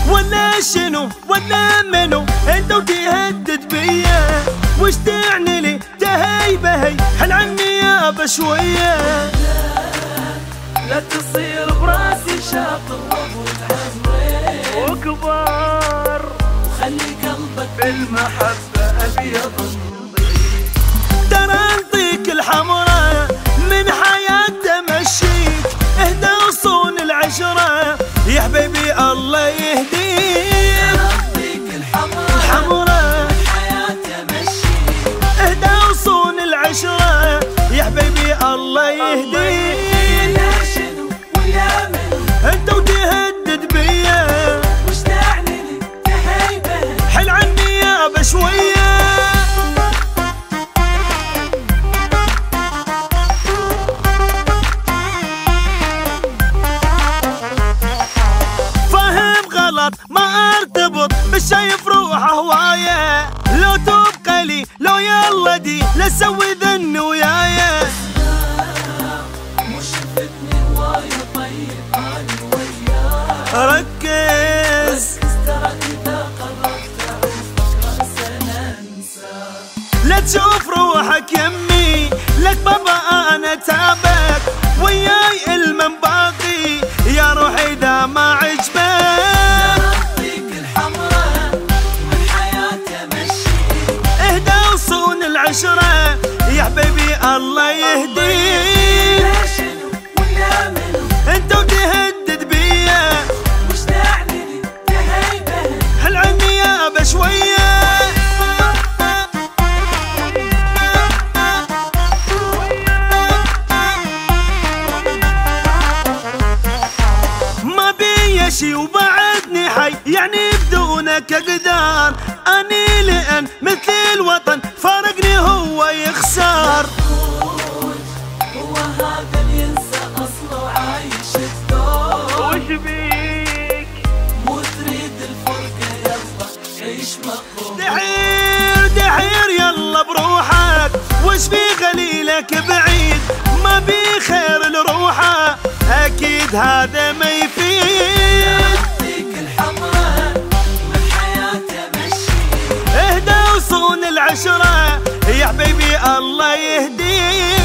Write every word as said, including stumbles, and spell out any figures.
ولا شنو ولا منو انت وتهدد بيا؟ وش تعني لي تهيبه هي حل عني يابا شويه. لا تصير براسي شاطر وتعمرين وكبار، وخلي قلبك بالمحبة أبيض نظيف. ترى انطيك الحمرة من حياة تمشيك، اهدى وصون العشرة يا حبيبي الله يهديك. ترى انطيك الحمرة الحمرة من حياة تمشيك، اهدى وصون العشرة يا حبيبي الله يهديك. انت وتهدد بيا وش تعني لي تهيبه حل عني يابا شويه. فاهم غلط ما ارتبط مش شايف روحه هوايه، لو تبقى لي لو يلا دي لا سوي ذن ويايا. ركز ترى إذا قربت أفكر سننسى. لا تشوف روحك يمي لك بابا انا تابك، وياي المن باقي يا روحي اذا ما عجبك. أعطيك الحمرة من حياة تمشيك، اهدى وصون العشرة يا حبيبي الله يهديك. لا شنو ولا منو انت وتهدد بيا وش تعني لي تهيبه حل عني يابا شويه. ما بيا شي وبعدني حي يعني بدونك اقدار، اني لان مثل الوطن فارقني هو يخسر. هو هذا اللي ينسى أصله وعايش الدور. وش بيك مو تريد الفرقة يلا عيش مقبول. دحير دحير يلا بروحك، وش في غليلك بعيد ما بي خير لروحه، اكيد هذا ما يفيد. أعطيك الحمرة من حياة تمشيك، اهدى وصون العشرة يا حبيبي الله يهديك.